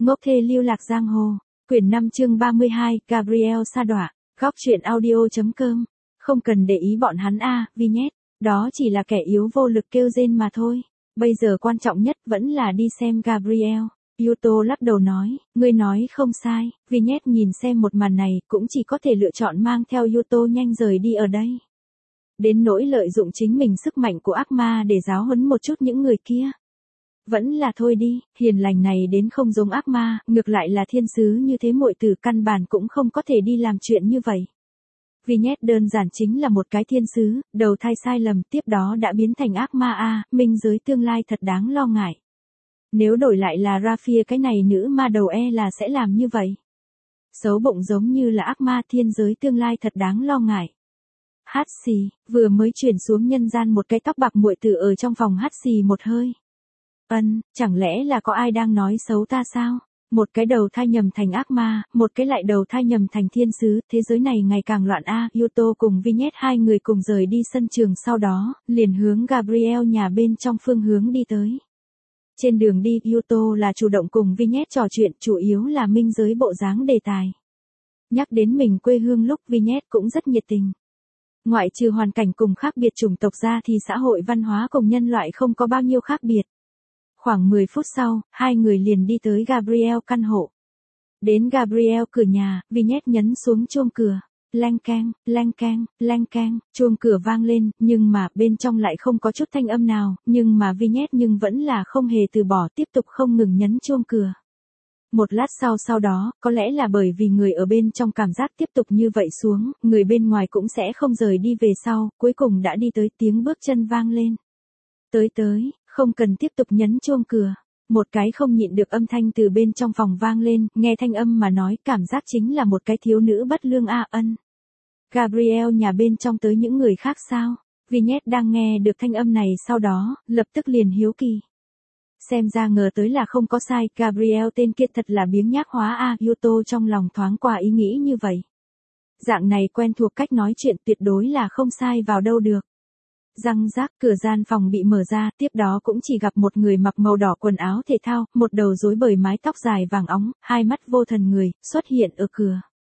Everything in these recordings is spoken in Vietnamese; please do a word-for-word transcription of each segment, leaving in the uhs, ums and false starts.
Ngốc thê lưu lạc giang hồ. Quyển năm chương ba mươi hai, Gabriel sa đọa. Góc truyện audio.com. Không cần để ý bọn hắn a, Vignette. Đó chỉ là kẻ yếu vô lực kêu rên mà thôi. Bây giờ quan trọng nhất vẫn là đi xem Gabriel. Yuto lắc đầu nói, ngươi nói không sai. Vignette nhìn xem một màn này cũng chỉ có thể lựa chọn mang theo Yuto nhanh rời đi ở đây. Đến nỗi lợi dụng chính mình sức mạnh của ác ma để giáo huấn một chút những người kia. Vẫn là thôi đi, hiền lành này đến không giống ác ma, ngược lại là thiên sứ như thế muội tử căn bản cũng không có thể đi làm chuyện như vậy. Vignette đơn giản chính là một cái thiên sứ, đầu thai sai lầm tiếp đó đã biến thành ác ma a, minh giới tương lai thật đáng lo ngại. Nếu đổi lại là Raphia cái này nữ ma đầu e là sẽ làm như vậy. Xấu bụng giống như là ác ma thiên giới tương lai thật đáng lo ngại. Hát xì, vừa mới chuyển xuống nhân gian một cái tóc bạc muội tử ở trong phòng hát xì một hơi. Ân, chẳng lẽ là có ai đang nói xấu ta sao? Một cái đầu thai nhầm thành ác ma, một cái lại đầu thai nhầm thành thiên sứ, thế giới này ngày càng loạn a. Yuto cùng Vignette hai người cùng rời đi sân trường sau đó, liền hướng Gabriel nhà bên trong phương hướng đi tới. Trên đường đi, Yuto là chủ động cùng Vignette trò chuyện, chủ yếu là minh giới bộ dáng đề tài. Nhắc đến mình quê hương lúc Vignette cũng rất nhiệt tình. Ngoại trừ hoàn cảnh cùng khác biệt chủng tộc ra thì xã hội văn hóa cùng nhân loại không có bao nhiêu khác biệt. Khoảng mười phút sau, hai người liền đi tới Gabriel căn hộ. Đến Gabriel cửa nhà, Vignette nhấn xuống chuông cửa. Leng keng, leng keng, leng keng, chuông cửa vang lên, nhưng mà bên trong lại không có chút thanh âm nào, nhưng mà Vignette nhưng vẫn là không hề từ bỏ, tiếp tục không ngừng nhấn chuông cửa. Một lát sau sau đó, có lẽ là bởi vì người ở bên trong cảm giác tiếp tục như vậy xuống, người bên ngoài cũng sẽ không rời đi về sau, cuối cùng đã đi tới, tiếng bước chân vang lên. Tới tới, không cần tiếp tục nhấn chuông cửa. Một cái không nhịn được âm thanh từ bên trong phòng vang lên, nghe thanh âm mà nói cảm giác chính là một cái thiếu nữ bất lương a ân. Gabriel nhà bên trong tới những người khác sao? Vignette đang nghe được thanh âm này sau đó, lập tức liền hiếu kỳ. Xem ra ngờ tới là không có sai, Gabriel tên kia thật là biếng nhác hóa a, Yuto trong lòng thoáng qua ý nghĩ như vậy. Dạng này quen thuộc cách nói chuyện tuyệt đối là không sai vào đâu được. Răng rác, cửa gian phòng bị mở ra, tiếp đó cũng chỉ gặp một người mặc màu đỏ quần áo thể thao, một đầu rối bời mái tóc dài vàng óng, hai mắt vô thần người, xuất hiện ở cửa.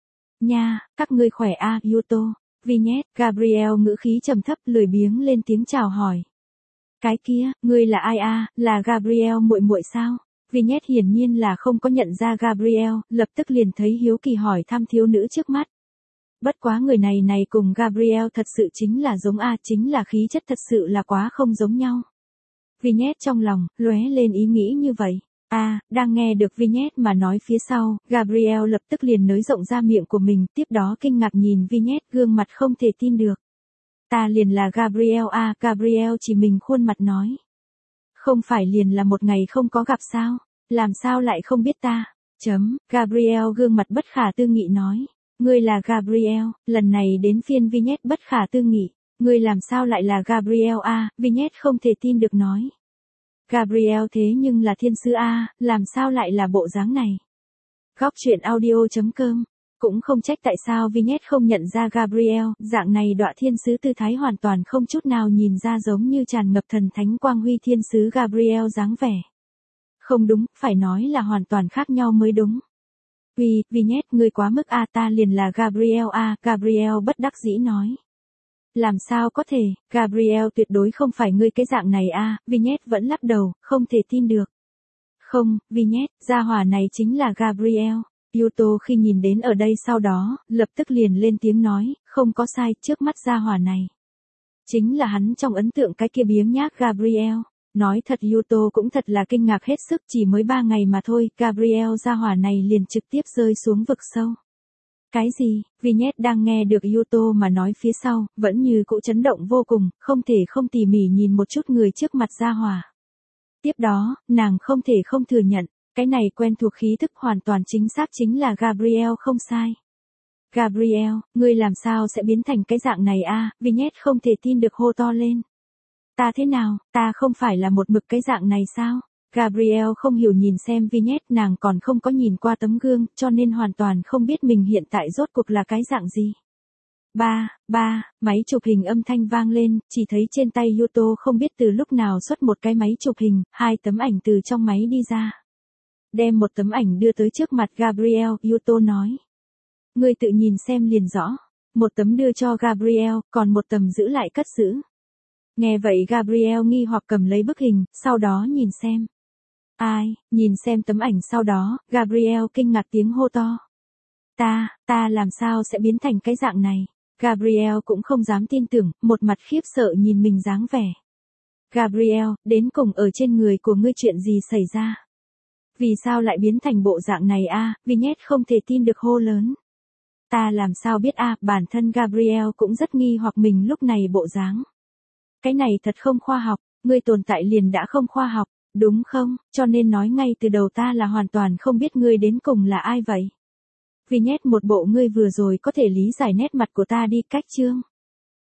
Nha, các ngươi khỏe a, Yuto, Vignette, Gabriel ngữ khí trầm thấp lười biếng lên tiếng chào hỏi. Cái kia, ngươi là ai a, là Gabriel muội muội sao? Vignette hiển nhiên là không có nhận ra Gabriel, lập tức liền thấy hiếu kỳ hỏi thăm thiếu nữ trước mắt. Bất quá người này này cùng Gabriel thật sự chính là giống a, chính là khí chất thật sự là quá không giống nhau. Vignette trong lòng, lóe lên ý nghĩ như vậy. A, đang nghe được Vignette mà nói phía sau, Gabriel lập tức liền nới rộng ra miệng của mình, tiếp đó kinh ngạc nhìn Vignette gương mặt không thể tin được. Ta liền là Gabriel a, Gabriel chỉ mình khuôn mặt nói. Không phải liền là một ngày không có gặp sao, làm sao lại không biết ta, chấm, Gabriel gương mặt bất khả tư nghị nói. Ngươi là Gabriel, lần này đến phiên Vignette bất khả tư nghị, ngươi làm sao lại là Gabriel a, Vignette không thể tin được nói. Gabriel thế nhưng là thiên sứ a, làm sao lại là bộ dáng này. Góc truyện audio.com, cũng không trách tại sao Vignette không nhận ra Gabriel, dạng này đọa thiên sứ tư thái hoàn toàn không chút nào nhìn ra giống như tràn ngập thần thánh quang huy thiên sứ Gabriel dáng vẻ. Không đúng, phải nói là hoàn toàn khác nhau mới đúng. Vì, Vignette, ngươi quá mức a, ta liền là Gabriel a, Gabriel bất đắc dĩ nói. Làm sao có thể, Gabriel tuyệt đối không phải ngươi cái dạng này a, Vignette vẫn lắc đầu, không thể tin được. Không, Vignette, gia hỏa này chính là Gabriel. Yuto khi nhìn đến ở đây sau đó, lập tức liền lên tiếng nói, không có sai, trước mắt gia hỏa này. Chính là hắn trong ấn tượng cái kia biếng nhác Gabriel. Nói thật Yuto cũng thật là kinh ngạc hết sức, chỉ mới ba ngày mà thôi, Gabriel gia hỏa này liền trực tiếp rơi xuống vực sâu. Cái gì? Vignette đang nghe được Yuto mà nói phía sau, vẫn như cũ chấn động vô cùng, không thể không tỉ mỉ nhìn một chút người trước mặt gia hỏa. Tiếp đó, nàng không thể không thừa nhận, cái này quen thuộc khí thức hoàn toàn chính xác chính là Gabriel không sai. Gabriel, ngươi làm sao sẽ biến thành cái dạng này a, Vignette không thể tin được hô to lên. Ta thế nào, ta không phải là một mực cái dạng này sao? Gabriel không hiểu nhìn xem Vignette, nàng còn không có nhìn qua tấm gương, cho nên hoàn toàn không biết mình hiện tại rốt cuộc là cái dạng gì. Ba, ba, máy chụp hình âm thanh vang lên, chỉ thấy trên tay Yuto không biết từ lúc nào xuất một cái máy chụp hình, hai tấm ảnh từ trong máy đi ra. Đem một tấm ảnh đưa tới trước mặt Gabriel, Yuto nói. Ngươi tự nhìn xem liền rõ. Một tấm đưa cho Gabriel, còn một tấm giữ lại cất giữ. Nghe vậy Gabriel nghi hoặc cầm lấy bức hình, sau đó nhìn xem. Ai, nhìn xem tấm ảnh sau đó, Gabriel kinh ngạc tiếng hô to. Ta, ta làm sao sẽ biến thành cái dạng này? Gabriel cũng không dám tin tưởng, một mặt khiếp sợ nhìn mình dáng vẻ. Gabriel, đến cùng ở trên người của ngươi chuyện gì xảy ra? Vì sao lại biến thành bộ dạng này a? À? Vignette không thể tin được hô lớn. Ta làm sao biết a? À? Bản thân Gabriel cũng rất nghi hoặc mình lúc này bộ dáng. Cái này thật không khoa học, ngươi tồn tại liền đã không khoa học, đúng không? Cho nên nói ngay từ đầu ta là hoàn toàn không biết ngươi đến cùng là ai vậy. Vignette một bộ ngươi vừa rồi có thể lý giải nét mặt của ta đi cách chương.